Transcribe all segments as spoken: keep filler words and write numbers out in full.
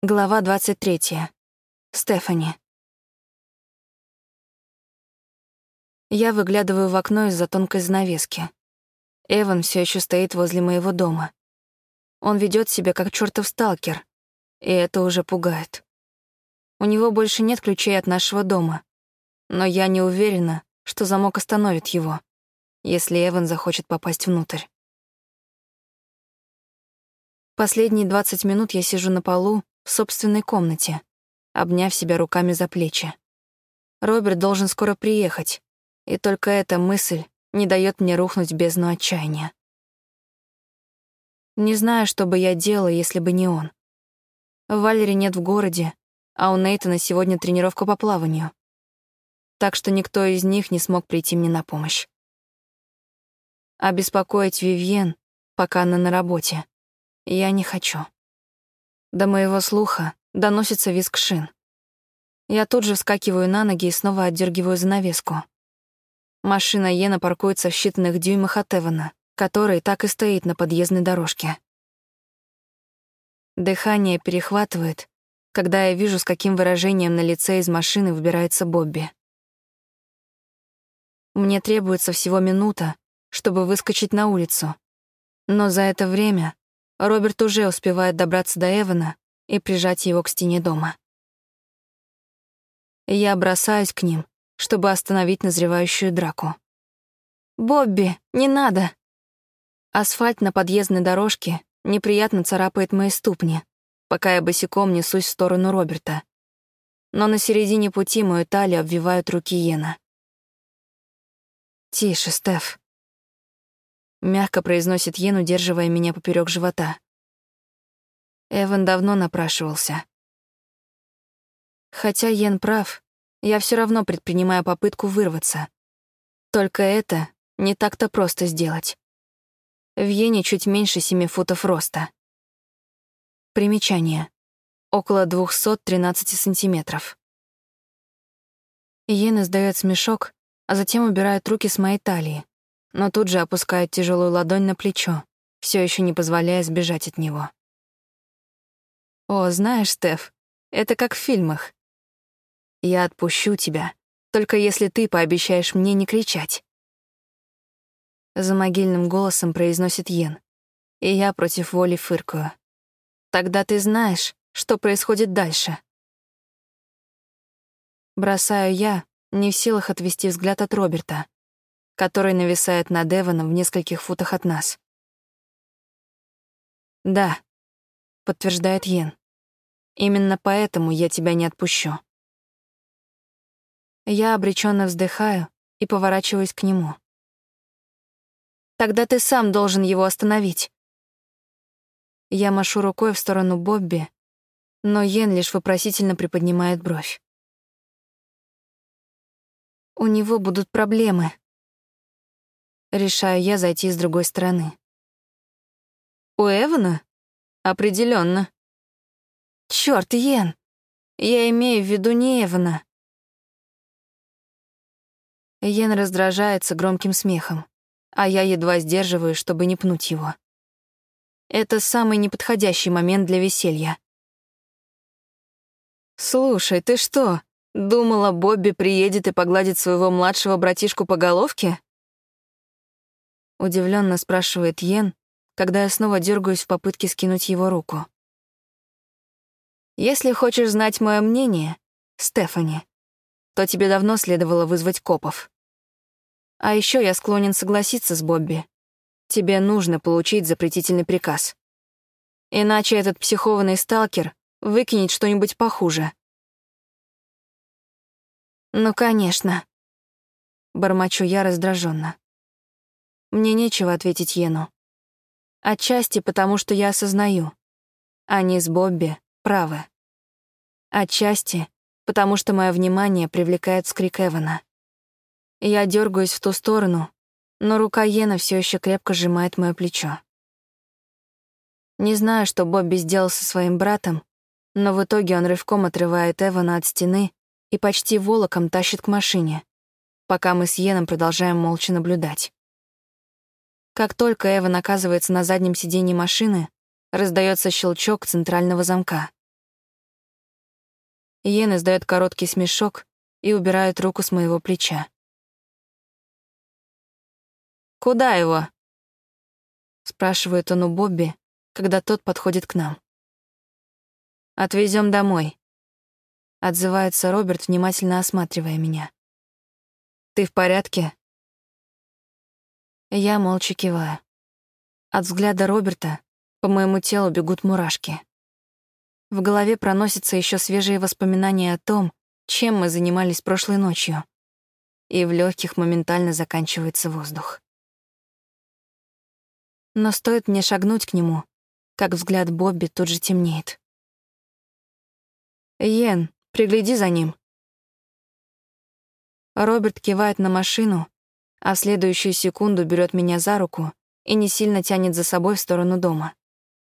Глава двадцать третья. Стефани. Я выглядываю в окно из-за тонкой занавески. Эван все еще стоит возле моего дома. Он ведет себя как чертов сталкер, и это уже пугает. У него больше нет ключей от нашего дома, но я не уверена, что замок остановит его, если Эван захочет попасть внутрь. Последние двадцать минут я сижу на полу в собственной комнате, обняв себя руками за плечи. Роберт должен скоро приехать, и только эта мысль не дает мне рухнуть в бездну отчаяния. Не знаю, что бы я делала, если бы не он. Валери нет в городе, а у Нейтана сегодня тренировка по плаванию. Так что никто из них не смог прийти мне на помощь. А беспокоить Вивьен, пока она на работе, я не хочу. До моего слуха доносится визг шин. Я тут же вскакиваю на ноги и снова отдергиваю занавеску. Машина Йена паркуется в считанных дюймах от Эвана, который так и стоит на подъездной дорожке. Дыхание перехватывает, когда я вижу, с каким выражением на лице из машины выбирается Бобби. Мне требуется всего минута, чтобы выскочить на улицу, но за это время Роберт уже успевает добраться до Эвана и прижать его к стене дома. Я бросаюсь к ним, чтобы остановить назревающую драку. «Бобби, не надо!» Асфальт на подъездной дорожке неприятно царапает мои ступни, пока я босиком несусь в сторону Роберта. Но на середине пути мою талию обвивают руки Йена. «Тише, Стеф», — мягко произносит Йен, удерживая меня поперек живота. Эван давно напрашивался. Хотя Йен прав, я все равно предпринимаю попытку вырваться. Только это не так-то просто сделать. В Йене чуть меньше семи футов роста. Примечание. Около двухсот тринадцати сантиметров. Йен издает смешок, а затем убирает руки с моей талии, но тут же опускает тяжелую ладонь на плечо, все еще не позволяя сбежать от него. «О, знаешь, Стеф, это как в фильмах. Я отпущу тебя, только если ты пообещаешь мне не кричать». За могильным голосом произносит Йен, и я против воли фыркаю. «Тогда ты знаешь, что происходит дальше». Бросаю я, не в силах отвести взгляд от Роберта, который нависает над Эваном в нескольких футах от нас. «Да», — подтверждает Йен. «Именно поэтому я тебя не отпущу». Я обреченно вздыхаю и поворачиваюсь к нему. «Тогда ты сам должен его остановить». Я машу рукой в сторону Бобби, но Йен лишь вопросительно приподнимает бровь. «У него будут проблемы». Решаю я зайти с другой стороны. «У Эвана? Определенно. Чёрт, Йен! Я имею в виду не Эвана». Йен раздражается громким смехом, а я едва сдерживаю, чтобы не пнуть его. Это самый неподходящий момент для веселья. «Слушай, ты что, думала, Бобби приедет и погладит своего младшего братишку по головке?» Удивленно спрашивает Йен, когда я снова дергаюсь в попытке скинуть его руку. «Если хочешь знать мое мнение, Стефани, то тебе давно следовало вызвать копов. А еще я склонен согласиться с Бобби. Тебе нужно получить запретительный приказ. Иначе этот психованный сталкер выкинет что-нибудь похуже». «Ну, конечно», — бормочу я раздраженно. Мне нечего ответить Йену. Отчасти потому, что я осознаю. Они с Бобби правы. Отчасти потому, что мое внимание привлекает вскрик Эвана. Я дергаюсь в ту сторону, но рука Йена все еще крепко сжимает мое плечо. Не знаю, что Бобби сделал со своим братом, но в итоге он рывком отрывает Эвана от стены и почти волоком тащит к машине, пока мы с Йеном продолжаем молча наблюдать. Как только Эван оказывается на заднем сиденье машины, раздается щелчок центрального замка. Йен издает короткий смешок и убирает руку с моего плеча. «Куда его?» — спрашивает он у Бобби, когда тот подходит к нам. «Отвезем домой», — отзывается Роберт, внимательно осматривая меня. «Ты в порядке?» Я молча киваю. От взгляда Роберта по моему телу бегут мурашки. В голове проносятся еще свежие воспоминания о том, чем мы занимались прошлой ночью, и в легких моментально заканчивается воздух. Но стоит мне шагнуть к нему, как взгляд Бобби тут же темнеет. «Йен, пригляди за ним». Роберт кивает на машину, а в следующую секунду берет меня за руку и не сильно тянет за собой в сторону дома.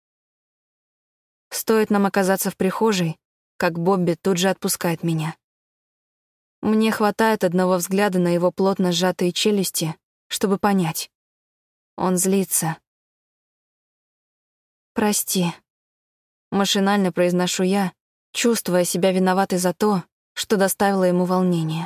Стоит нам оказаться в прихожей, как Бобби тут же отпускает меня. Мне хватает одного взгляда на его плотно сжатые челюсти, чтобы понять. Он злится. «Прости», — машинально произношу я, чувствуя себя виноватой за то, что доставило ему волнение.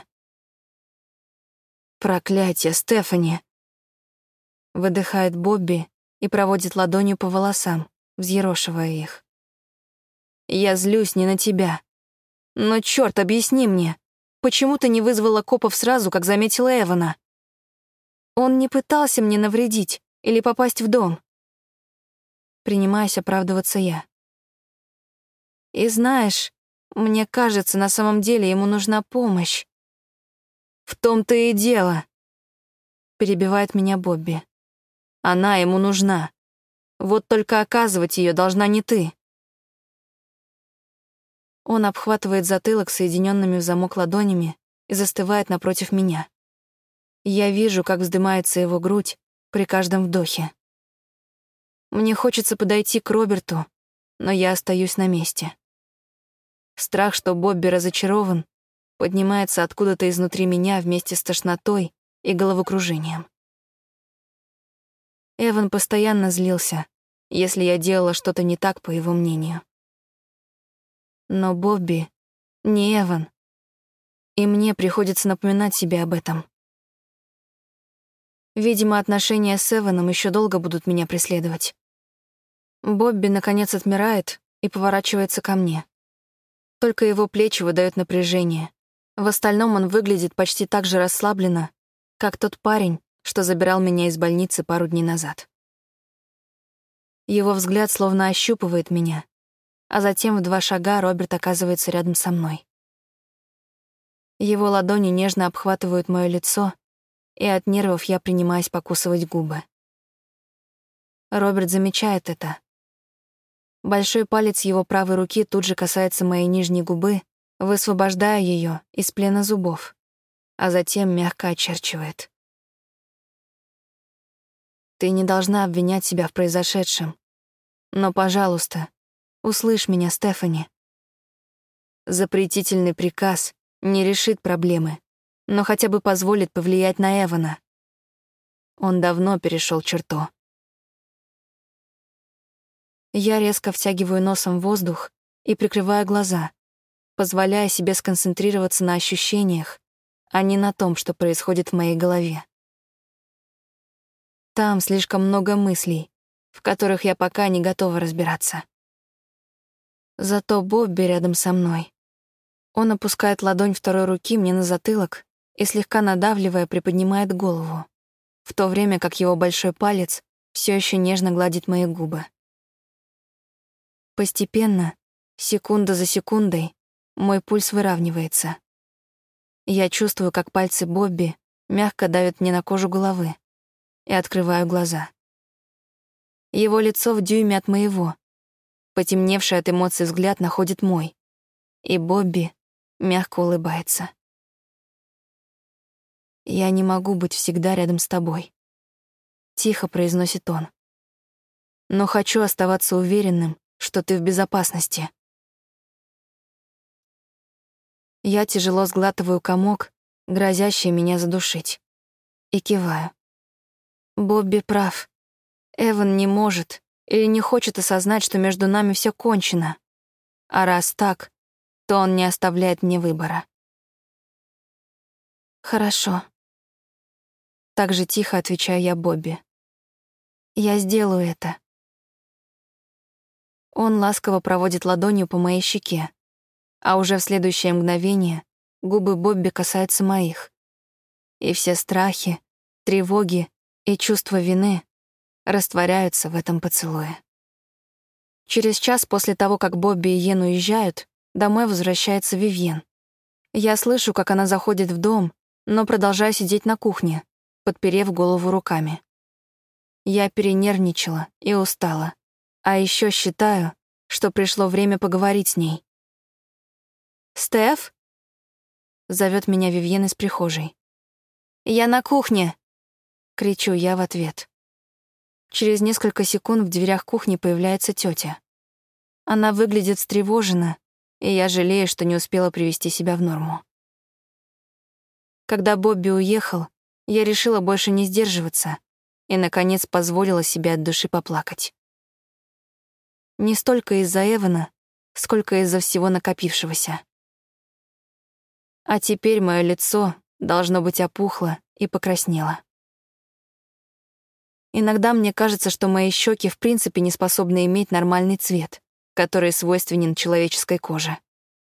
«Проклятие, Стефани!» Выдыхает Бобби и проводит ладонью по волосам, взъерошивая их. «Я злюсь не на тебя. Но, чёрт, объясни мне, почему ты не вызвала копов сразу, как заметила Эвана? Он не пытался мне навредить или попасть в дом». Принимаюсь оправдываться я. «И знаешь, мне кажется, на самом деле ему нужна помощь». «В том-то и дело», — перебивает меня Бобби. «Она ему нужна. Вот только оказывать ее должна не ты». Он обхватывает затылок соединенными в замок ладонями и застывает напротив меня. Я вижу, как вздымается его грудь при каждом вдохе. Мне хочется подойти к Роберту, но я остаюсь на месте. Страх, что Бобби разочарован, поднимается откуда-то изнутри меня вместе с тошнотой и головокружением. Эван постоянно злился, если я делала что-то не так, по его мнению. Но Бобби не Эван, и мне приходится напоминать себе об этом. Видимо, отношения с Эваном еще долго будут меня преследовать. Бобби, наконец, отмирает и поворачивается ко мне. Только его плечи выдают напряжение. В остальном он выглядит почти так же расслабленно, как тот парень, что забирал меня из больницы пару дней назад. Его взгляд словно ощупывает меня, а затем в два шага Роберт оказывается рядом со мной. Его ладони нежно обхватывают моё лицо, и от нервов я принимаюсь покусывать губы. Роберт замечает это. Большой палец его правой руки тут же касается моей нижней губы, высвобождая ее из плена зубов, а затем мягко очерчивает. «Ты не должна обвинять себя в произошедшем. Но, пожалуйста, услышь меня, Стефани. Запретительный приказ не решит проблемы, но хотя бы позволит повлиять на Эвана. Он давно перешел черту». Я резко втягиваю носом воздух и прикрываю глаза, позволяя себе сконцентрироваться на ощущениях, а не на том, что происходит в моей голове. Там слишком много мыслей, в которых я пока не готова разбираться. Зато Бобби рядом со мной. Он опускает ладонь второй руки мне на затылок и, слегка надавливая, приподнимает голову, в то время как его большой палец все еще нежно гладит мои губы. Постепенно, секунда за секундой, мой пульс выравнивается. Я чувствую, как пальцы Бобби мягко давят мне на кожу головы, и открываю глаза. Его лицо в дюйме от моего. Потемневший от эмоций взгляд находит мой, и Бобби мягко улыбается. «Я не могу быть всегда рядом с тобой», — тихо произносит он. «Но хочу оставаться уверенным, что ты в безопасности». Я тяжело сглатываю комок, грозящий меня задушить, и киваю. Бобби прав. Эван не может или не хочет осознать, что между нами все кончено. А раз так, то он не оставляет мне выбора. «Хорошо». Так же тихо отвечаю я Бобби. «Я сделаю это». Он ласково проводит ладонью по моей щеке, а уже в следующее мгновение губы Бобби касаются моих. И все страхи, тревоги и чувство вины растворяются в этом поцелуе. Через час после того, как Бобби и Йен уезжают, домой возвращается Вивьен. Я слышу, как она заходит в дом, но продолжаю сидеть на кухне, подперев голову руками. Я перенервничала и устала, а еще считаю, что пришло время поговорить с ней. «Стеф?» — зовет меня Вивьен из прихожей. «Я на кухне!» — кричу я в ответ. Через несколько секунд в дверях кухни появляется тетя. Она выглядит встревоженно, и я жалею, что не успела привести себя в норму. Когда Бобби уехал, я решила больше не сдерживаться и, наконец, позволила себе от души поплакать. Не столько из-за Эвана, сколько из-за всего накопившегося. А теперь мое лицо, должно быть, опухло и покраснело. Иногда мне кажется, что мои щеки в принципе не способны иметь нормальный цвет, который свойственен человеческой коже.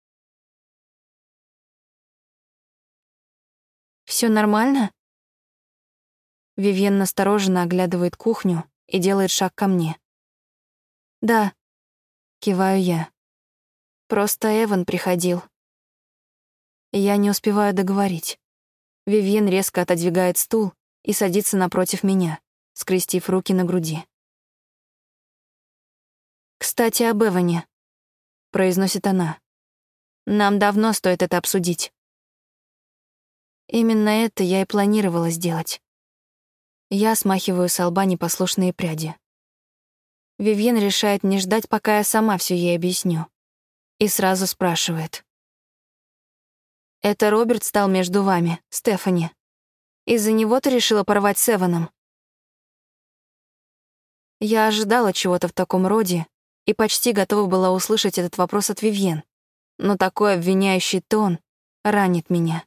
Все нормально?» Вивьен настороженно оглядывает кухню и делает шаг ко мне. «Да», — киваю я. «Просто Эван приходил». Я не успеваю договорить. Вивьен резко отодвигает стул и садится напротив меня, скрестив руки на груди. «Кстати, об Эване», — произносит она. «Нам давно стоит это обсудить». Именно это я и планировала сделать. Я смахиваю с лба непослушные пряди. Вивьен решает не ждать, пока я сама все ей объясню. И сразу спрашивает. «Это Роберт стал между вами, Стефани? Из-за него ты решила порвать с Эваном?» Я ожидала чего-то в таком роде и почти готова была услышать этот вопрос от Вивьен, но такой обвиняющий тон ранит меня.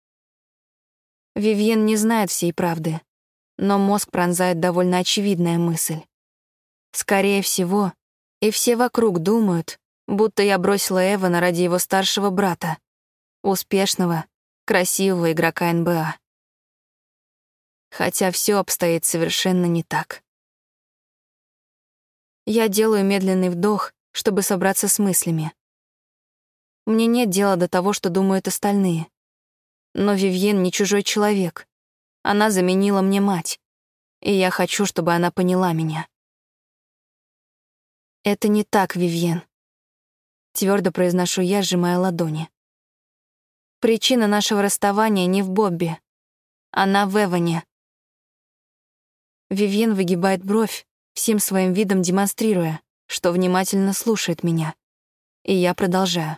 Вивьен не знает всей правды, но мозг пронзает довольно очевидная мысль. Скорее всего, и все вокруг думают, будто я бросила Эвана ради его старшего брата, успешного, красивого игрока эн бэ а. Хотя все обстоит совершенно не так. Я делаю медленный вдох, чтобы собраться с мыслями. Мне нет дела до того, что думают остальные. Но Вивьен не чужой человек. Она заменила мне мать, и я хочу, чтобы она поняла меня. «Это не так, Вивьен», — твердо произношу я, сжимая ладони. «Причина нашего расставания не в Бобби. Она в Эване». Вивьен выгибает бровь, всем своим видом демонстрируя, что внимательно слушает меня. И я продолжаю.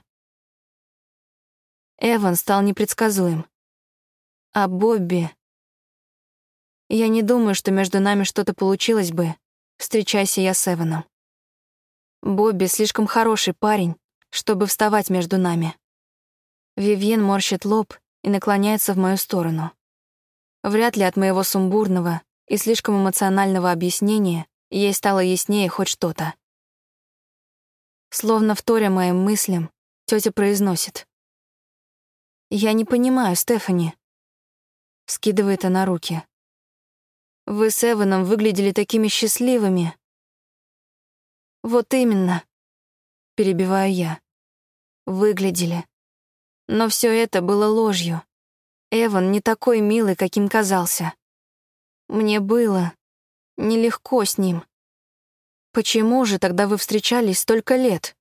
Эван стал непредсказуем. А Бобби... Я не думаю, что между нами что-то получилось бы, встречайся я с Эваном. Бобби слишком хороший парень, чтобы вставать между нами. Вивьен морщит лоб и наклоняется в мою сторону. Вряд ли от моего сумбурного и слишком эмоционального объяснения ей стало яснее хоть что-то. Словно вторя моим мыслям, тетя произносит. «Я не понимаю, Стефани». Скидывает она руки. «Вы с Эваном выглядели такими счастливыми». «Вот именно», — перебиваю я. «Выглядели. Но все это было ложью. Эван не такой милый, каким казался. Мне было нелегко с ним. Почему же тогда вы встречались столько лет?»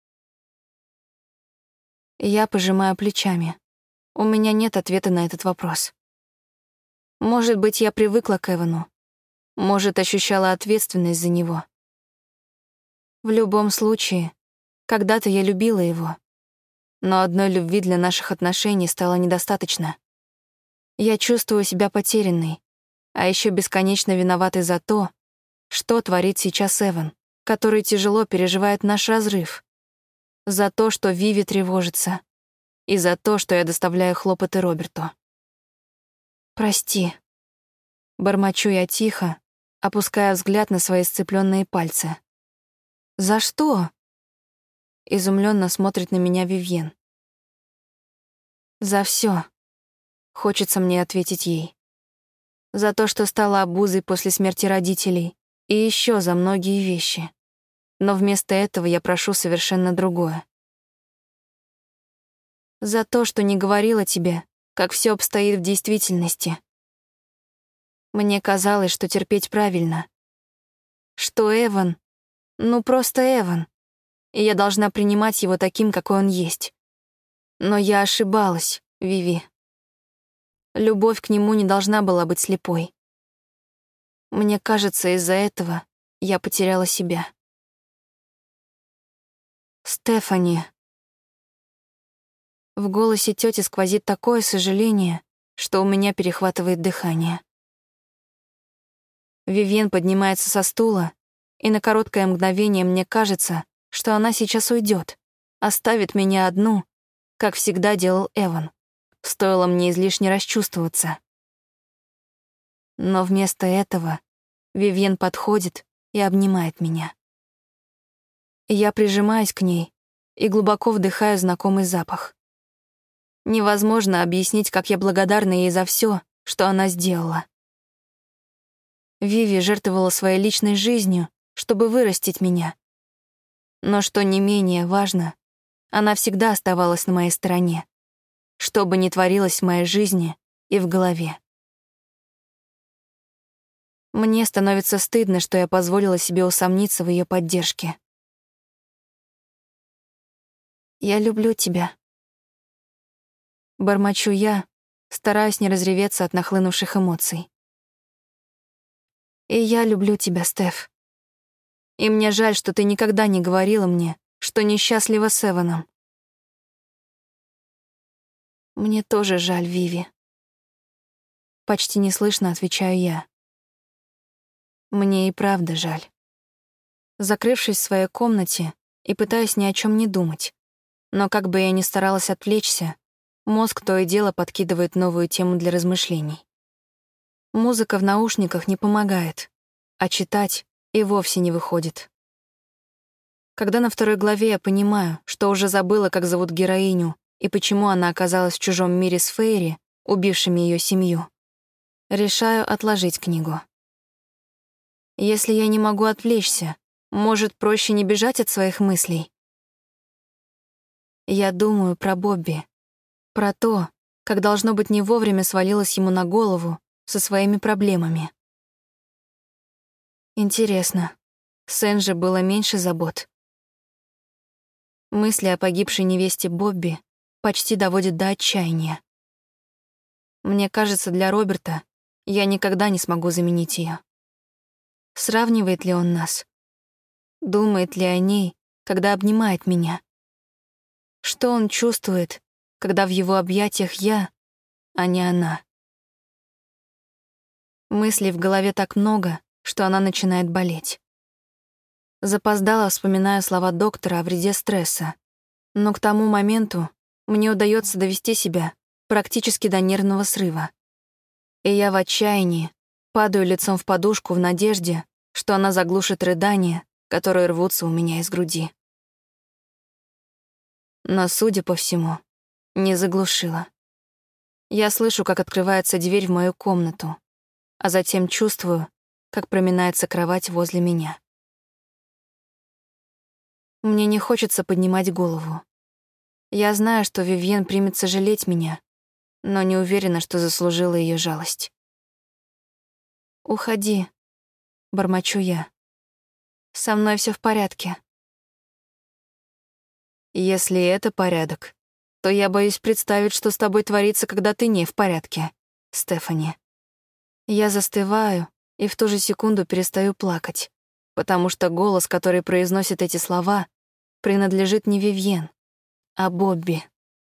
Я пожимаю плечами. У меня нет ответа на этот вопрос. Может быть, я привыкла к Эвану. Может, ощущала ответственность за него. В любом случае, когда-то я любила его. Но одной любви для наших отношений стало недостаточно. Я чувствую себя потерянной, а еще бесконечно виноватой за то, что творит сейчас Эван, который тяжело переживает наш разрыв. За то, что Виви тревожится. И за то, что я доставляю хлопоты Роберту. «Прости», — бормочу я тихо, опуская взгляд на свои сцепленные пальцы. «За что?» — изумленно смотрит на меня Вивьен. «За все. Хочется мне ответить ей. За то, что стала обузой после смерти родителей, и еще за многие вещи. Но вместо этого я прошу совершенно другое. За то, что не говорила тебе, как все обстоит в действительности. Мне казалось, что терпеть правильно. Что Эван, ну просто Эван, и я должна принимать его таким, какой он есть. Но я ошибалась, Виви. Любовь к нему не должна была быть слепой. Мне кажется, из-за этого я потеряла себя. Стефани. В голосе тети сквозит такое сожаление, что у меня перехватывает дыхание. Вивьен поднимается со стула, и на короткое мгновение мне кажется, что она сейчас уйдет, оставит меня одну, как всегда делал Эван. Стоило мне излишне расчувствоваться. Но вместо этого Вивьен подходит и обнимает меня. Я прижимаюсь к ней и глубоко вдыхаю знакомый запах. Невозможно объяснить, как я благодарна ей за все, что она сделала. Виви жертвовала своей личной жизнью, чтобы вырастить меня. Но что не менее важно, она всегда оставалась на моей стороне, что бы ни творилось в моей жизни и в голове. Мне становится стыдно, что я позволила себе усомниться в ее поддержке. «Я люблю тебя», — бормочу я, стараясь не разреветься от нахлынувших эмоций. «И я люблю тебя, Стеф. И мне жаль, что ты никогда не говорила мне, что несчастлива с Эваном». «Мне тоже жаль, Виви». Почти неслышно отвечаю я. Мне и правда жаль. Закрывшись в своей комнате и пытаясь ни о чем не думать, но как бы я ни старалась отвлечься, мозг то и дело подкидывает новую тему для размышлений. Музыка в наушниках не помогает, а читать и вовсе не выходит. Когда на второй главе я понимаю, что уже забыла, как зовут героиню и почему она оказалась в чужом мире с Фейри, убившими ее семью, решаю отложить книгу. Если я не могу отвлечься, может, проще не бежать от своих мыслей? Я думаю про Бобби, про то, как, должно быть, не вовремя свалилась ему на голову со своими проблемами. Интересно, с Энджи было меньше забот? Мысли о погибшей невесте Бобби почти доводят до отчаяния. Мне кажется, для Роберта я никогда не смогу заменить ее. Сравнивает ли он нас? Думает ли о ней, когда обнимает меня? Что он чувствует, когда в его объятиях я, а не она? Мыслей в голове так много, что она начинает болеть. Запоздала, вспоминая слова доктора о вреде стресса, но к тому моменту мне удается довести себя практически до нервного срыва. И я в отчаянии падаю лицом в подушку в надежде, что она заглушит рыдания, которые рвутся у меня из груди. Но, судя по всему, не заглушила. Я слышу, как открывается дверь в мою комнату, а затем чувствую, как проминается кровать возле меня. Мне не хочется поднимать голову. Я знаю, что Вивьен примется жалеть меня, но не уверена, что заслужила ее жалость. «Уходи», — бормочу я. «Со мной все в порядке». «Если это порядок, то я боюсь представить, что с тобой творится, когда ты не в порядке, Стефани». Я застываю и в ту же секунду перестаю плакать, потому что голос, который произносит эти слова, принадлежит не Вивьен, а Бобби.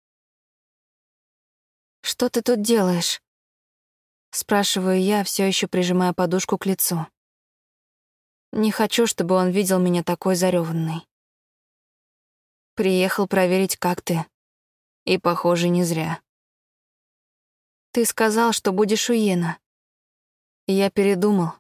«Что ты тут делаешь?» — спрашиваю я, все еще прижимая подушку к лицу. Не хочу, чтобы он видел меня такой зареванной. Приехал проверить, как ты. И, похоже, не зря. Ты сказал, что будешь у Йена. Я передумал.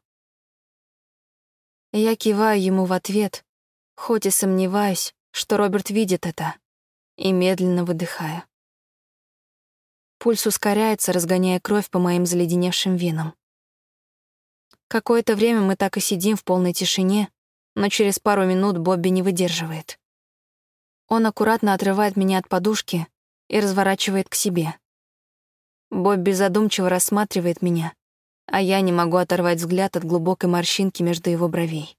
Я киваю ему в ответ, хоть и сомневаюсь, что Роберт видит это, и медленно выдыхаю. Пульс ускоряется, разгоняя кровь по моим заледеневшим венам. Какое-то время мы так и сидим в полной тишине, но через пару минут Бобби не выдерживает. Он аккуратно отрывает меня от подушки и разворачивает к себе. Бобби задумчиво рассматривает меня, а я не могу оторвать взгляд от глубокой морщинки между его бровей.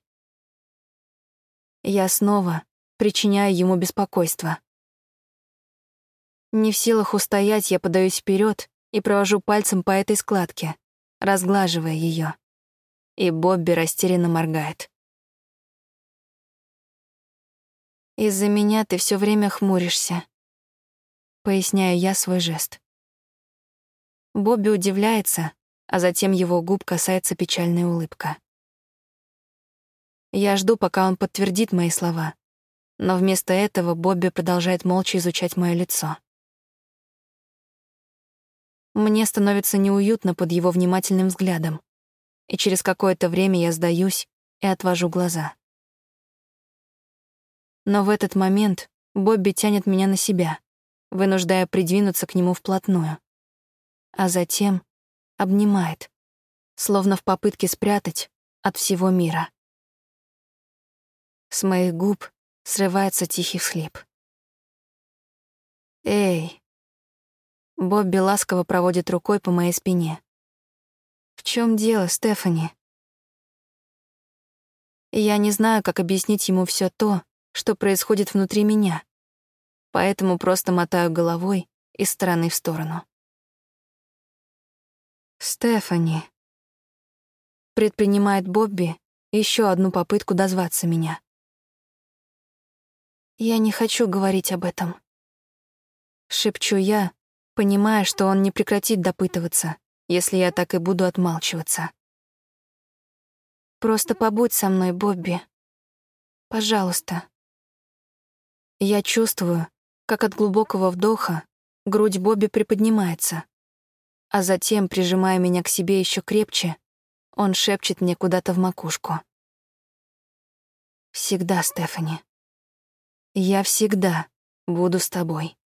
Я снова причиняю ему беспокойство. Не в силах устоять, я подаюсь вперед и провожу пальцем по этой складке, разглаживая ее. И Бобби растерянно моргает. «Из-за меня ты все время хмуришься», — поясняю я свой жест. Бобби удивляется, а затем его губ касается печальная улыбка. Я жду, пока он подтвердит мои слова, но вместо этого Бобби продолжает молча изучать мое лицо. Мне становится неуютно под его внимательным взглядом, и через какое-то время я сдаюсь и отвожу глаза. Но в этот момент Бобби тянет меня на себя, вынуждая придвинуться к нему вплотную, а затем обнимает, словно в попытке спрятать от всего мира. С моих губ срывается тихий всхлип. «Эй!» Бобби ласково проводит рукой по моей спине. «В чем дело, Стефани?» Я не знаю, как объяснить ему все то, что происходит внутри меня, поэтому просто мотаю головой из стороны в сторону. «Стефани», — предпринимает Бобби еще одну попытку дозваться меня. «Я не хочу говорить об этом», — шепчу я, понимая, что он не прекратит допытываться, если я так и буду отмалчиваться. «Просто побудь со мной, Бобби. Пожалуйста». Я чувствую, как от глубокого вдоха грудь Бобби приподнимается, а затем, прижимая меня к себе еще крепче, он шепчет мне куда-то в макушку. «Всегда, Стефани. Я всегда буду с тобой».